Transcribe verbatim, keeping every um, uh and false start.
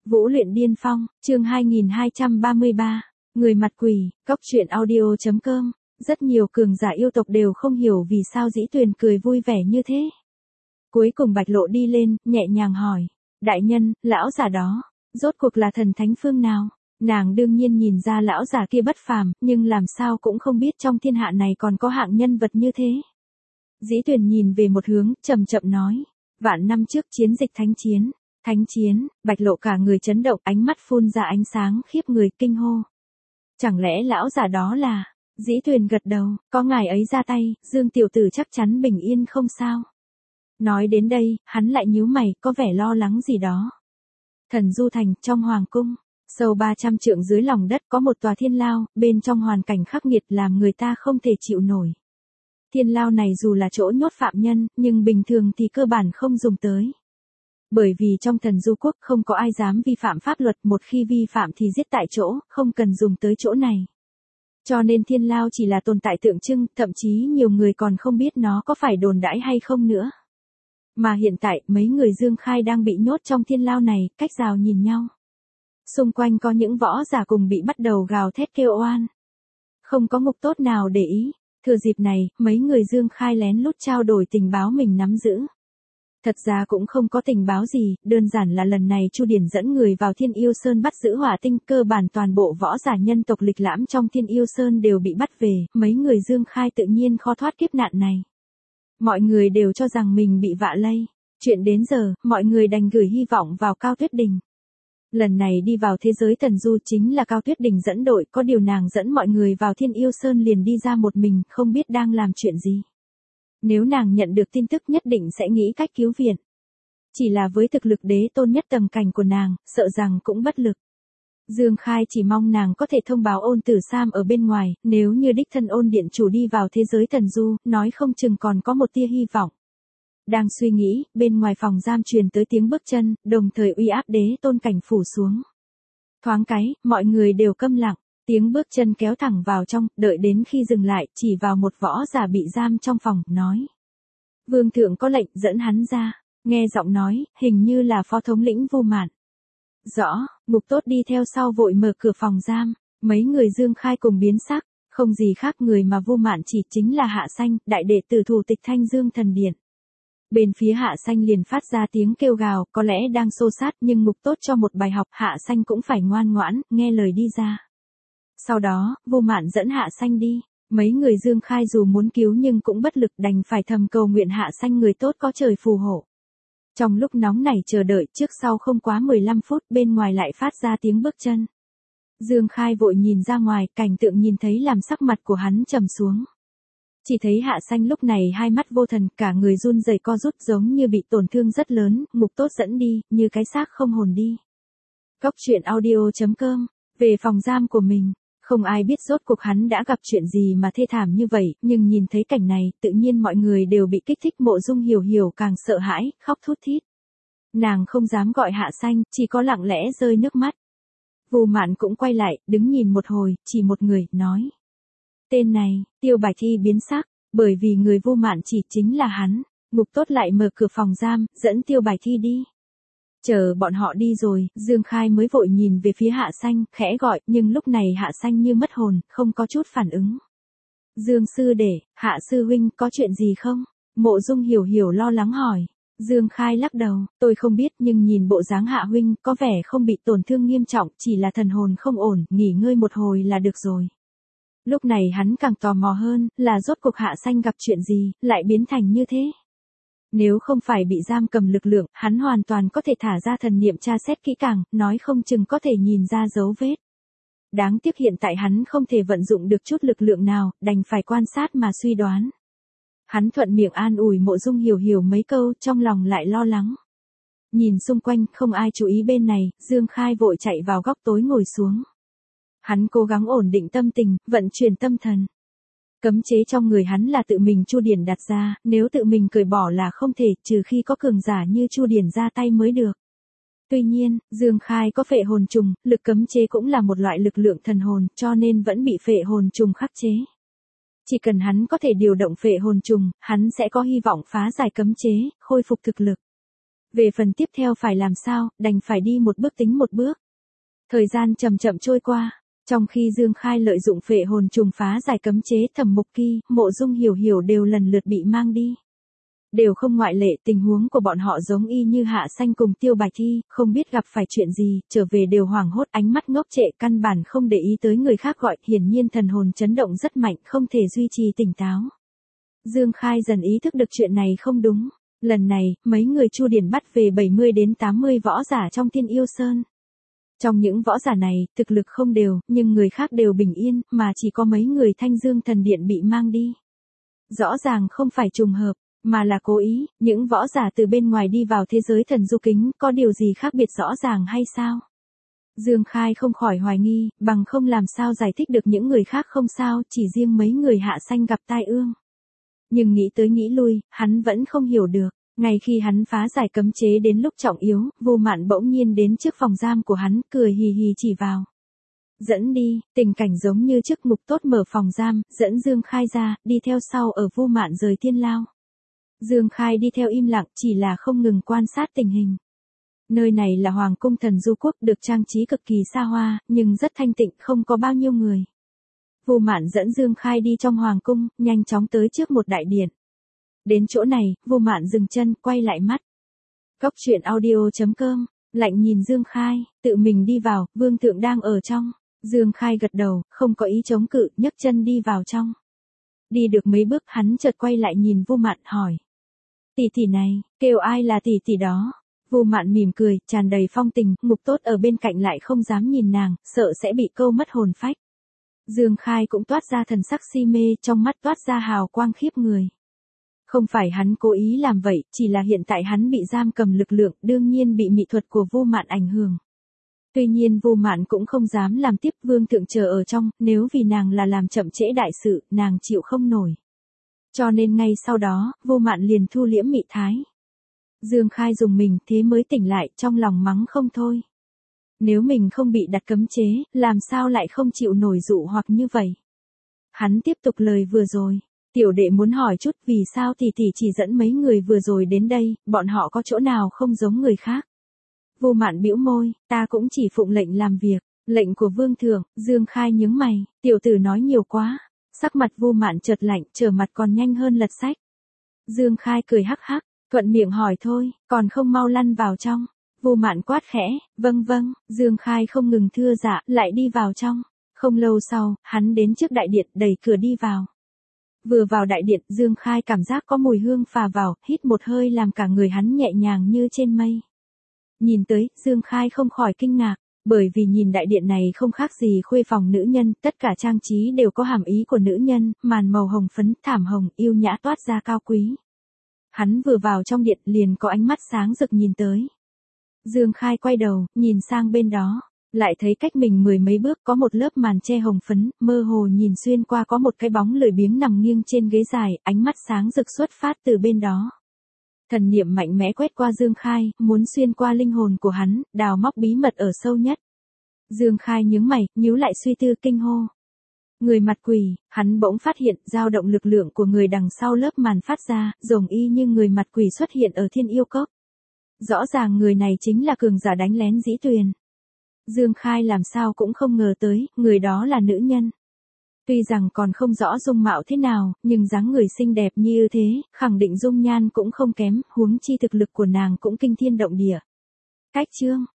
Vũ luyện điên phong, chương hai nghìn hai trăm ba mươi ba, người mặt quỷ, góc truyện audio chấm com. Rất nhiều cường giả yêu tộc đều không hiểu vì sao Dĩ Tuyền cười vui vẻ như thế. Cuối cùng Bạch Lộ đi lên, nhẹ nhàng hỏi, đại nhân, lão giả đó, rốt cuộc là thần thánh phương nào? Nàng đương nhiên nhìn ra lão giả kia bất phàm, nhưng làm sao cũng không biết trong thiên hạ này còn có hạng nhân vật như thế. Dĩ Tuyền nhìn về một hướng, chậm chậm nói, vạn năm trước chiến dịch thánh chiến. Thánh chiến, Bạch Lộ cả người chấn động, ánh mắt phun ra ánh sáng khiếp người, kinh hô. Chẳng lẽ lão giả đó là... Dĩ Tuyền gật đầu, có ngài ấy ra tay, Dương tiểu tử chắc chắn bình yên không sao. Nói đến đây, hắn lại nhíu mày, có vẻ lo lắng gì đó. Thần Du Thành, trong hoàng cung, sâu ba trăm trượng dưới lòng đất có một tòa thiên lao, bên trong hoàn cảnh khắc nghiệt làm người ta không thể chịu nổi. Thiên lao này dù là chỗ nhốt phạm nhân, nhưng bình thường thì cơ bản không dùng tới. Bởi vì trong Thần Du Quốc không có ai dám vi phạm pháp luật, một khi vi phạm thì giết tại chỗ, không cần dùng tới chỗ này. Cho nên thiên lao chỉ là tồn tại tượng trưng, thậm chí nhiều người còn không biết nó có phải đồn đãi hay không nữa. Mà hiện tại, mấy người Dương Khai đang bị nhốt trong thiên lao này, cách rào nhìn nhau. Xung quanh có những võ giả cùng bị bắt đầu gào thét kêu oan. Không có ngục tốt nào để ý. Thừa dịp này, mấy người Dương Khai lén lút trao đổi tình báo mình nắm giữ. Thật ra cũng không có tình báo gì, đơn giản là lần này Chu Điển dẫn người vào Thiên Yêu Sơn bắt giữ Hỏa Tinh, cơ bản toàn bộ võ giả nhân tộc lịch lãm trong Thiên Yêu Sơn đều bị bắt về, mấy người Dương Khai tự nhiên khó thoát kiếp nạn này. Mọi người đều cho rằng mình bị vạ lây. Chuyện đến giờ, mọi người đành gửi hy vọng vào Cao Tuyết Đình. Lần này đi vào thế giới Thần Du chính là Cao Tuyết Đình dẫn đội, có điều nàng dẫn mọi người vào Thiên Yêu Sơn liền đi ra một mình, không biết đang làm chuyện gì. Nếu nàng nhận được tin tức nhất định sẽ nghĩ cách cứu viện. Chỉ là với thực lực đế tôn nhất tầng cảnh của nàng, sợ rằng cũng bất lực. Dương Khai chỉ mong nàng có thể thông báo Ôn Tử Sam ở bên ngoài, nếu như đích thân Ôn Điện Chủ đi vào thế giới Thần Du, nói không chừng còn có một tia hy vọng. Đang suy nghĩ, bên ngoài phòng giam truyền tới tiếng bước chân, đồng thời uy áp đế tôn cảnh phủ xuống. Thoáng cái, mọi người đều câm lặng. Tiếng bước chân kéo thẳng vào trong, đợi đến khi dừng lại, chỉ vào một võ giả bị giam trong phòng, nói. Vương thượng có lệnh, dẫn hắn ra. Nghe giọng nói, hình như là phó thống lĩnh Vu Mạn. Rõ, Ngục Tốt đi theo sau vội mở cửa phòng giam, mấy người Dương Khai cùng biến sắc, không gì khác người mà Vu Mạn chỉ chính là Hạ Xanh, đại đệ tử thủ tịch Thanh Dương Thần Điện. Bên phía Hạ Xanh liền phát ra tiếng kêu gào, có lẽ đang xô sát nhưng Ngục Tốt cho một bài học, Hạ Xanh cũng phải ngoan ngoãn, nghe lời đi ra. Sau đó, Vu Mạn dẫn Hạ Xanh đi, mấy người Dương Khai dù muốn cứu nhưng cũng bất lực, đành phải thầm cầu nguyện Hạ Xanh người tốt có trời phù hộ. Trong lúc nóng nảy chờ đợi, trước sau không quá mười lăm phút, bên ngoài lại phát ra tiếng bước chân. Dương Khai vội nhìn ra ngoài, cảnh tượng nhìn thấy làm sắc mặt của hắn trầm xuống. Chỉ thấy Hạ Xanh lúc này hai mắt vô thần, cả người run rẩy co rút giống như bị tổn thương rất lớn, Ngục Tốt dẫn đi, như cái xác không hồn đi. Góc truyện audio chấm com, về phòng giam của mình. Không ai biết rốt cuộc hắn đã gặp chuyện gì mà thê thảm như vậy, nhưng nhìn thấy cảnh này, tự nhiên mọi người đều bị kích thích. Mộ Dung Hiểu Hiểu càng sợ hãi, khóc thút thít. Nàng không dám gọi Hạ Xanh, chỉ có lặng lẽ rơi nước mắt. Vu Mạn cũng quay lại, đứng nhìn một hồi, chỉ một người, nói. Tên này, Tiêu Bạch Thi biến sắc, bởi vì người Vu Mạn chỉ chính là hắn. Ngục Tốt lại mở cửa phòng giam, dẫn Tiêu Bạch Thi đi. Chờ bọn họ đi rồi, Dương Khai mới vội nhìn về phía Hạ Xanh, khẽ gọi, nhưng lúc này Hạ Xanh như mất hồn, không có chút phản ứng. Dương sư đệ, Hạ sư huynh, có chuyện gì không? Mộ Dung Hiểu Hiểu lo lắng hỏi. Dương Khai lắc đầu, tôi không biết nhưng nhìn bộ dáng Hạ huynh, có vẻ không bị tổn thương nghiêm trọng, chỉ là thần hồn không ổn, nghỉ ngơi một hồi là được rồi. Lúc này hắn càng tò mò hơn, là rốt cuộc Hạ Xanh gặp chuyện gì, lại biến thành như thế. Nếu không phải bị giam cầm lực lượng, hắn hoàn toàn có thể thả ra thần niệm tra xét kỹ càng, nói không chừng có thể nhìn ra dấu vết. Đáng tiếc hiện tại hắn không thể vận dụng được chút lực lượng nào, đành phải quan sát mà suy đoán. Hắn thuận miệng an ủi Mộ Dung Hiểu Hiểu mấy câu, trong lòng lại lo lắng. Nhìn xung quanh, không ai chú ý bên này, Dương Khai vội chạy vào góc tối ngồi xuống. Hắn cố gắng ổn định tâm tình, vận chuyển tâm thần. Cấm chế trong người hắn là tự mình Chu Điển đặt ra, nếu tự mình cởi bỏ là không thể, trừ khi có cường giả như Chu Điển ra tay mới được. Tuy nhiên, Dương Khai có phệ hồn trùng, lực cấm chế cũng là một loại lực lượng thần hồn, cho nên vẫn bị phệ hồn trùng khắc chế. Chỉ cần hắn có thể điều động phệ hồn trùng, hắn sẽ có hy vọng phá giải cấm chế, khôi phục thực lực. Về phần tiếp theo phải làm sao, đành phải đi một bước tính một bước. Thời gian chậm chậm trôi qua, trong khi Dương Khai lợi dụng phệ hồn trùng phá giải cấm chế, Thẩm Mục Kỳ, Mộ Dung Hiểu Hiểu đều lần lượt bị mang đi. Đều không ngoại lệ, tình huống của bọn họ giống y như Hạ Xanh cùng Tiêu Bạch Thi, không biết gặp phải chuyện gì, trở về đều hoảng hốt, ánh mắt ngốc trệ, căn bản không để ý tới người khác gọi, hiển nhiên thần hồn chấn động rất mạnh, không thể duy trì tỉnh táo. Dương Khai dần ý thức được chuyện này không đúng. Lần này, mấy người Chu Điển bắt về bảy mươi đến tám mươi võ giả trong Thiên Yêu Sơn. Trong những võ giả này, thực lực không đều, nhưng người khác đều bình yên, mà chỉ có mấy người Thanh Dương Thần Điện bị mang đi. Rõ ràng không phải trùng hợp, mà là cố ý, những võ giả từ bên ngoài đi vào thế giới thần du kính, có điều gì khác biệt rõ ràng hay sao? Dương Khai không khỏi hoài nghi, bằng không làm sao giải thích được những người khác không sao, chỉ riêng mấy người Hạ Xanh gặp tai ương. Nhưng nghĩ tới nghĩ lui, hắn vẫn không hiểu được. Ngay khi hắn phá giải cấm chế đến lúc trọng yếu, Vô Mạn bỗng nhiên đến trước phòng giam của hắn, cười hì hì chỉ vào. Dẫn đi, tình cảnh giống như trước Mục Tốt mở phòng giam, dẫn Dương Khai ra, đi theo sau ở Vô Mạn rời thiên lao. Dương Khai đi theo im lặng, chỉ là không ngừng quan sát tình hình. Nơi này là Hoàng cung Thần Du Quốc, được trang trí cực kỳ xa hoa, nhưng rất thanh tịnh, không có bao nhiêu người. Vô Mạn dẫn Dương Khai đi trong Hoàng cung, nhanh chóng tới trước một đại điện. Đến chỗ này, Vô Mạn dừng chân, quay lại mắt. Góc truyện audio chấm com, lạnh nhìn Dương Khai, tự mình đi vào, vương thượng đang ở trong. Dương Khai gật đầu, không có ý chống cự, nhấc chân đi vào trong. Đi được mấy bước, hắn chợt quay lại nhìn Vô Mạn, hỏi. Tỷ tỷ này, kêu ai là tỷ tỷ đó? Vô Mạn mỉm cười, tràn đầy phong tình, Mục Tốt ở bên cạnh lại không dám nhìn nàng, sợ sẽ bị câu mất hồn phách. Dương Khai cũng toát ra thần sắc si mê, trong mắt toát ra hào quang khiếp người. Không phải hắn cố ý làm vậy, chỉ là hiện tại hắn bị giam cầm lực lượng, đương nhiên bị mỹ thuật của Vô Mạn ảnh hưởng. Tuy nhiên Vô Mạn cũng không dám làm tiếp, vương thượng chờ ở trong, nếu vì nàng là làm chậm trễ đại sự, nàng chịu không nổi. Cho nên ngay sau đó, Vô Mạn liền thu liễm mị thái. Dương Khai dùng mình, thế mới tỉnh lại, trong lòng mắng không thôi. Nếu mình không bị đặt cấm chế, làm sao lại không chịu nổi dụ hoặc như vậy? Hắn tiếp tục lời vừa rồi. Tiểu đệ muốn hỏi chút, vì sao tỷ tỷ chỉ dẫn mấy người vừa rồi đến đây, bọn họ có chỗ nào không giống người khác? Vô Mạn bĩu môi, ta cũng chỉ phụng lệnh làm việc, lệnh của vương thượng. Dương Khai nhướng mày, tiểu tử nói nhiều quá. Sắc mặt Vô Mạn chợt lạnh, trở mặt còn nhanh hơn lật sách. Dương Khai cười hắc hắc, thuận miệng hỏi thôi, còn không mau lăn vào trong. Vô Mạn quát khẽ, vâng vâng. Dương Khai không ngừng thưa dạ, lại đi vào trong. Không lâu sau, hắn đến trước đại điện, đẩy cửa đi vào. Vừa vào đại điện, Dương Khai cảm giác có mùi hương phả vào, hít một hơi làm cả người hắn nhẹ nhàng như trên mây. Nhìn tới, Dương Khai không khỏi kinh ngạc, bởi vì nhìn đại điện này không khác gì khuê phòng nữ nhân, tất cả trang trí đều có hàm ý của nữ nhân, màn màu hồng phấn, thảm hồng, yêu nhã toát ra cao quý. Hắn vừa vào trong điện liền có ánh mắt sáng rực nhìn tới. Dương Khai quay đầu, nhìn sang bên đó. Lại thấy cách mình mười mấy bước có một lớp màn che hồng phấn, mơ hồ nhìn xuyên qua có một cái bóng lười biếng nằm nghiêng trên ghế dài, ánh mắt sáng rực xuất phát từ bên đó. Thần niệm mạnh mẽ quét qua Dương Khai, muốn xuyên qua linh hồn của hắn, đào móc bí mật ở sâu nhất. Dương Khai nhướng mày, nhíu lại suy tư kinh hô. Người mặt quỷ, hắn bỗng phát hiện dao động lực lượng của người đằng sau lớp màn phát ra, giống y như người mặt quỷ xuất hiện ở Thiên Yêu Cốc. Rõ ràng người này chính là cường giả đánh lén Dĩ Tuyền. Dương Khai làm sao cũng không ngờ tới, người đó là nữ nhân. Tuy rằng còn không rõ dung mạo thế nào, nhưng dáng người xinh đẹp như thế, khẳng định dung nhan cũng không kém, huống chi thực lực của nàng cũng kinh thiên động địa. Cách chương,